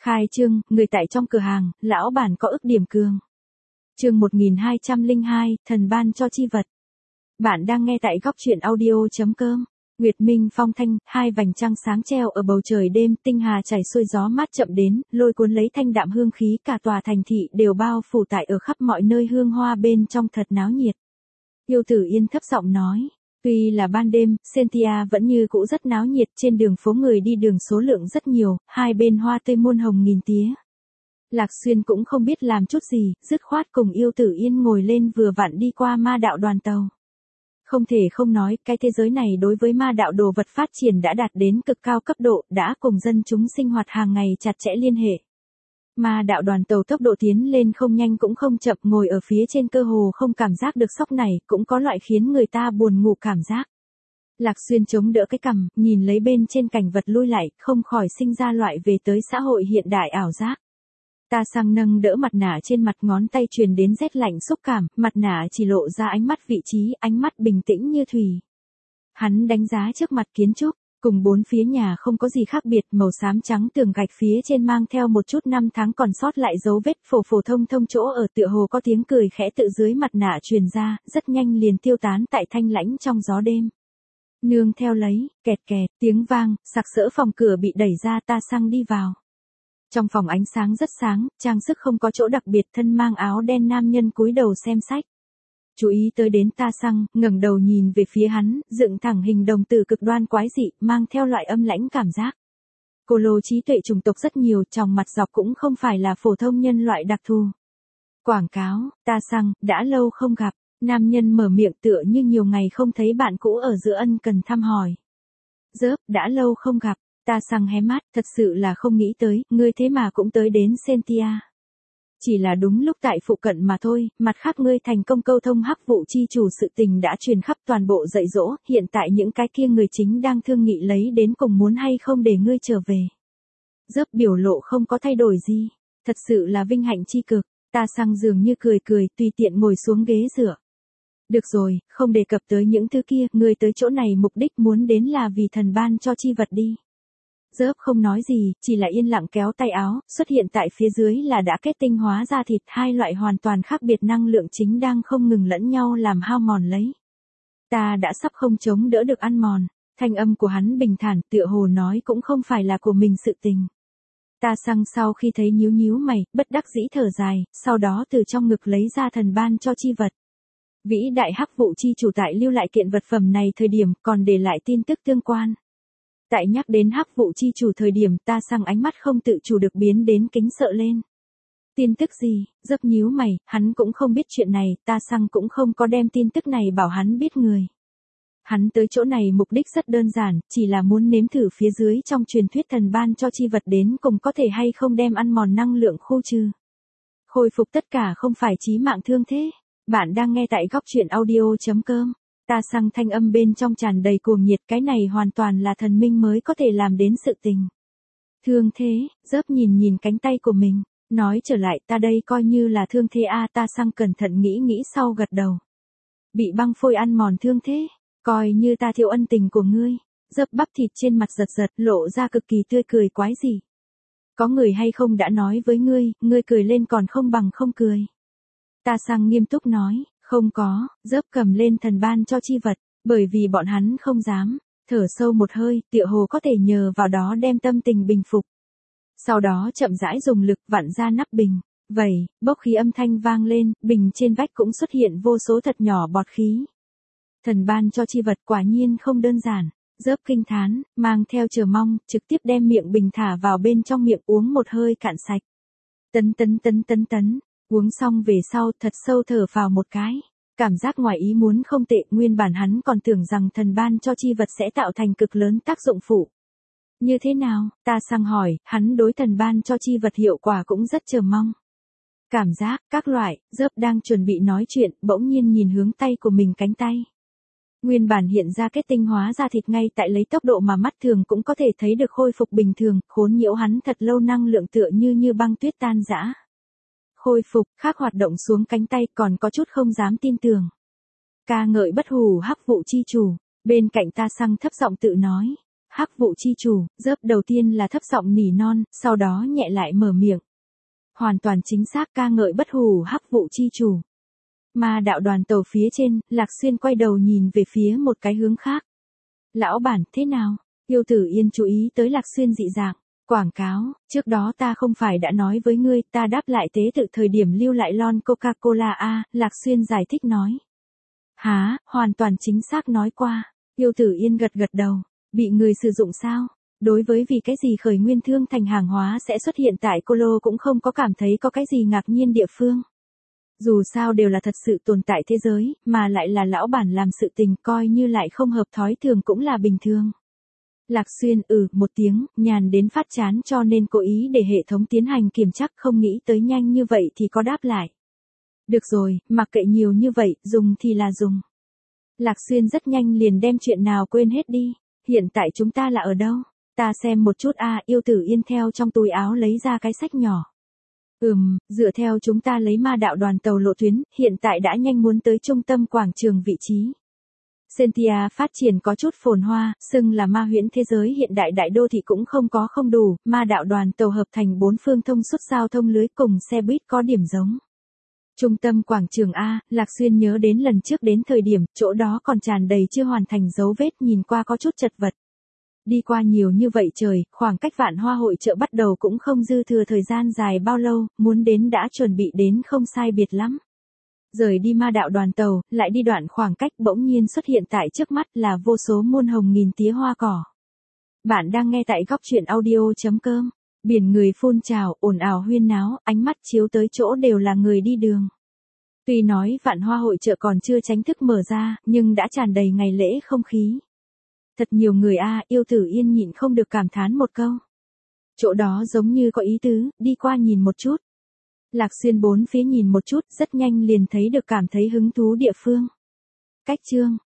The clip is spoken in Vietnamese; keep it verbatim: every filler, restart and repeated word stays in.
Khai trương, người tại trong cửa hàng, lão bản có ức điểm cường. Chương một nghìn hai trăm lẻ hai, thần ban cho chi vật. Bạn đang nghe tại góc truyện audio chấm com. Nguyệt minh phong thanh, hai vành trăng sáng treo ở bầu trời đêm, tinh hà chảy xuôi gió mát chậm đến, lôi cuốn lấy thanh đạm hương khí, cả tòa thành thị đều bao phủ tại ở khắp mọi nơi hương hoa bên trong thật náo nhiệt. Yêu Tử Yên thấp giọng nói, tuy là ban đêm, Sentia vẫn như cũ rất náo nhiệt, trên đường phố người đi đường số lượng rất nhiều, hai bên hoa tươi muôn hồng nghìn tía. Lạc Xuyên cũng không biết làm chút gì, dứt khoát cùng Yêu Tử Yên ngồi lên vừa vặn đi qua ma đạo đoàn tàu. Không thể không nói, cái thế giới này đối với ma đạo đồ vật phát triển đã đạt đến cực cao cấp độ, đã cùng dân chúng sinh hoạt hàng ngày chặt chẽ liên hệ. Ma đạo đoàn tàu tốc độ tiến lên không nhanh cũng không chậm, ngồi ở phía trên cơ hồ không cảm giác được sốc này, cũng có loại khiến người ta buồn ngủ cảm giác. Lạc Xuyên chống đỡ cái cằm, nhìn lấy bên trên cảnh vật lui lại, không khỏi sinh ra loại về tới xã hội hiện đại ảo giác. Ta sang nâng đỡ mặt nạ trên mặt, ngón tay truyền đến rét lạnh xúc cảm, mặt nạ chỉ lộ ra ánh mắt vị trí, ánh mắt bình tĩnh như thủy. Hắn đánh giá trước mặt kiến trúc, cùng bốn phía nhà không có gì khác biệt, màu xám trắng tường gạch phía trên mang theo một chút năm tháng còn sót lại dấu vết, phổ phổ thông thông chỗ ở tựa hồ có tiếng cười khẽ tự dưới mặt nạ truyền ra, rất nhanh liền tiêu tán tại thanh lãnh trong gió đêm. Nương theo lấy, kẹt kẹt, tiếng vang, sặc sỡ phòng cửa bị đẩy ra, Ta Sang đi vào. Trong phòng ánh sáng rất sáng, trang sức không có chỗ đặc biệt, thân mang áo đen nam nhân cúi đầu xem sách. Chú ý tới đến Ta Sang, ngẩng đầu nhìn về phía hắn, dựng thẳng hình đồng tử cực đoan quái dị, mang theo loại âm lãnh cảm giác. Cô lô trí tuệ chủng tộc rất nhiều, trong mặt dọc cũng không phải là phổ thông nhân loại đặc thù. Quảng cáo, Ta Sang, đã lâu không gặp, nam nhân mở miệng tựa như nhiều ngày không thấy bạn cũ ở giữa ân cần thăm hỏi. Dớp, đã lâu không gặp. Ta Sang hé mắt, thật sự là không nghĩ tới, ngươi thế mà cũng tới đến Sentia. Chỉ là đúng lúc tại phụ cận mà thôi, mặt khác ngươi thành công câu thông hắc vụ chi chủ, sự tình đã truyền khắp toàn bộ dạy dỗ, hiện tại những cái kia người chính đang thương nghị lấy đến cùng muốn hay không để ngươi trở về. Dớp biểu lộ không có thay đổi gì, thật sự là vinh hạnh chi cực. Ta Sang dường như cười cười, tùy tiện ngồi xuống ghế dựa. Được rồi, không đề cập tới những thứ kia, ngươi tới chỗ này mục đích muốn đến là vì thần ban cho chi vật đi. Dớp không nói gì, chỉ là yên lặng kéo tay áo, xuất hiện tại phía dưới là đã kết tinh hóa ra thịt, hai loại hoàn toàn khác biệt năng lượng chính đang không ngừng lẫn nhau làm hao mòn lấy. Ta đã sắp không chống đỡ được ăn mòn, thanh âm của hắn bình thản, tựa hồ nói cũng không phải là của mình sự tình. Ta Sang sau khi thấy nhíu nhíu mày, bất đắc dĩ thở dài, sau đó từ trong ngực lấy ra thần ban cho chi vật. Vĩ đại hắc vụ chi chủ tại lưu lại kiện vật phẩm này thời điểm còn để lại tin tức tương quan. Tại nhắc đến hắc vụ chi chủ thời điểm, Ta Sang ánh mắt không tự chủ được biến đến kính sợ lên. Tin tức gì? Dấp nhíu mày, hắn cũng không biết chuyện này, Ta Sang cũng không có đem tin tức này bảo hắn biết người. Hắn tới chỗ này mục đích rất đơn giản, chỉ là muốn nếm thử phía dưới trong truyền thuyết thần ban cho chi vật đến cùng có thể hay không đem ăn mòn năng lượng khu trừ. Khôi phục tất cả không phải chí mạng thương thế. Bạn đang nghe tại góc truyện audio chấm com. Ta Sang thanh âm bên trong tràn đầy cuồng nhiệt, cái này hoàn toàn là thần minh mới có thể làm đến sự tình. Thương thế, Dớp nhìn nhìn cánh tay của mình, nói trở lại, ta đây coi như là thương thế a. Ta Sang cẩn thận nghĩ nghĩ sau gật đầu. Bị băng phôi ăn mòn thương thế, coi như ta thiếu ân tình của ngươi. Dớp bắp thịt trên mặt giật giật, lộ ra cực kỳ tươi cười quái dị. Có người hay không đã nói với ngươi, ngươi cười lên còn không bằng không cười. Ta Sang nghiêm túc nói. Không có, Dớp cầm lên thần ban cho chi vật, bởi vì bọn hắn không dám, thở sâu một hơi, tựa hồ có thể nhờ vào đó đem tâm tình bình phục. Sau đó chậm rãi dùng lực vặn ra nắp bình, vẩy, bốc khí âm thanh vang lên, bình trên vách cũng xuất hiện vô số thật nhỏ bọt khí. Thần ban cho chi vật quả nhiên không đơn giản, Dớp kinh thán, mang theo chờ mong, trực tiếp đem miệng bình thả vào bên trong miệng uống một hơi cạn sạch. Tấn tấn tấn tấn tấn. Uống xong về sau thật sâu thở phào một cái. Cảm giác ngoài ý muốn không tệ, nguyên bản hắn còn tưởng rằng thần ban cho chi vật sẽ tạo thành cực lớn tác dụng phụ. Như thế nào? Ta Sang hỏi, hắn đối thần ban cho chi vật hiệu quả cũng rất chờ mong. Cảm giác, các loại, Dớp đang chuẩn bị nói chuyện, bỗng nhiên nhìn hướng tay của mình cánh tay. Nguyên bản hiện ra kết tinh hóa ra thịt ngay tại lấy tốc độ mà mắt thường cũng có thể thấy được khôi phục bình thường, khốn nhiễu hắn thật lâu năng lượng tựa như như băng tuyết tan rã. Khôi phục, khác hoạt động xuống cánh tay còn có chút không dám tin tưởng. Ca ngợi bất hủ hắc vụ chi chủ, bên cạnh Ta Sang thấp giọng tự nói. Hắc vụ chi chủ, dớp đầu tiên là thấp giọng nỉ non, sau đó nhẹ lại mở miệng. Hoàn toàn chính xác ca ngợi bất hủ hắc vụ chi chủ. Ma đạo đoàn tàu phía trên, Lạc Xuyên quay đầu nhìn về phía một cái hướng khác. Lão bản, thế nào? Yêu Tử Yên chú ý tới Lạc Xuyên dị dạng. Quảng cáo, trước đó ta không phải đã nói với ngươi, ta đáp lại tế tự thời điểm lưu lại lon Coca-Cola a, Lạc Xuyên giải thích nói. Hả, hoàn toàn chính xác nói qua. Yêu Tử Yên gật gật đầu. Bị người sử dụng sao? Đối với vì cái gì khởi nguyên thương thành hàng hóa sẽ xuất hiện tại Cô Lô cũng không có cảm thấy có cái gì ngạc nhiên địa phương. Dù sao đều là thật sự tồn tại thế giới, mà lại là lão bản làm sự tình coi như lại không hợp thói thường cũng là bình thường. Lạc Xuyên ừ một tiếng, nhàn đến phát chán cho nên cố ý để hệ thống tiến hành kiểm tra, không nghĩ tới nhanh như vậy thì có đáp lại. Được rồi, mặc kệ nhiều như vậy, dùng thì là dùng. Lạc Xuyên rất nhanh liền đem chuyện nào quên hết đi. Hiện tại chúng ta là ở đâu? Ta xem một chút a, Yêu Tử Yên theo trong túi áo lấy ra cái sách nhỏ. Ừm, dựa theo chúng ta lấy ma đạo đoàn tàu lộ tuyến, hiện tại đã nhanh muốn tới trung tâm quảng trường vị trí. Sentia phát triển có chút phồn hoa, xưng là ma huyễn thế giới hiện đại đại đô thị cũng không có không đủ, ma đạo đoàn tàu hợp thành bốn phương thông suốt giao thông lưới cùng xe buýt có điểm giống. Trung tâm quảng trường A, Lạc Xuyên nhớ đến lần trước đến thời điểm, chỗ đó còn tràn đầy chưa hoàn thành dấu vết nhìn qua có chút chật vật. Đi qua nhiều như vậy trời, khoảng cách vạn hoa hội chợ bắt đầu cũng không dư thừa thời gian dài bao lâu, muốn đến đã chuẩn bị đến không sai biệt lắm. Rời đi ma đạo đoàn tàu, lại đi đoạn khoảng cách bỗng nhiên xuất hiện tại trước mắt là vô số muôn hồng nghìn tía hoa cỏ. Bạn đang nghe tại góc truyện audio.com. Biển người phun trào, ồn ào huyên náo, ánh mắt chiếu tới chỗ đều là người đi đường. Tuy nói vạn hoa hội chợ còn chưa chính thức mở ra, nhưng đã tràn đầy ngày lễ không khí. Thật nhiều người a, Yêu Tử Yên nhịn không được cảm thán một câu. Chỗ đó giống như có ý tứ, đi qua nhìn một chút. Lạc Xuyên bốn phía nhìn một chút, rất nhanh liền thấy được cảm thấy hứng thú địa phương. Cách chương,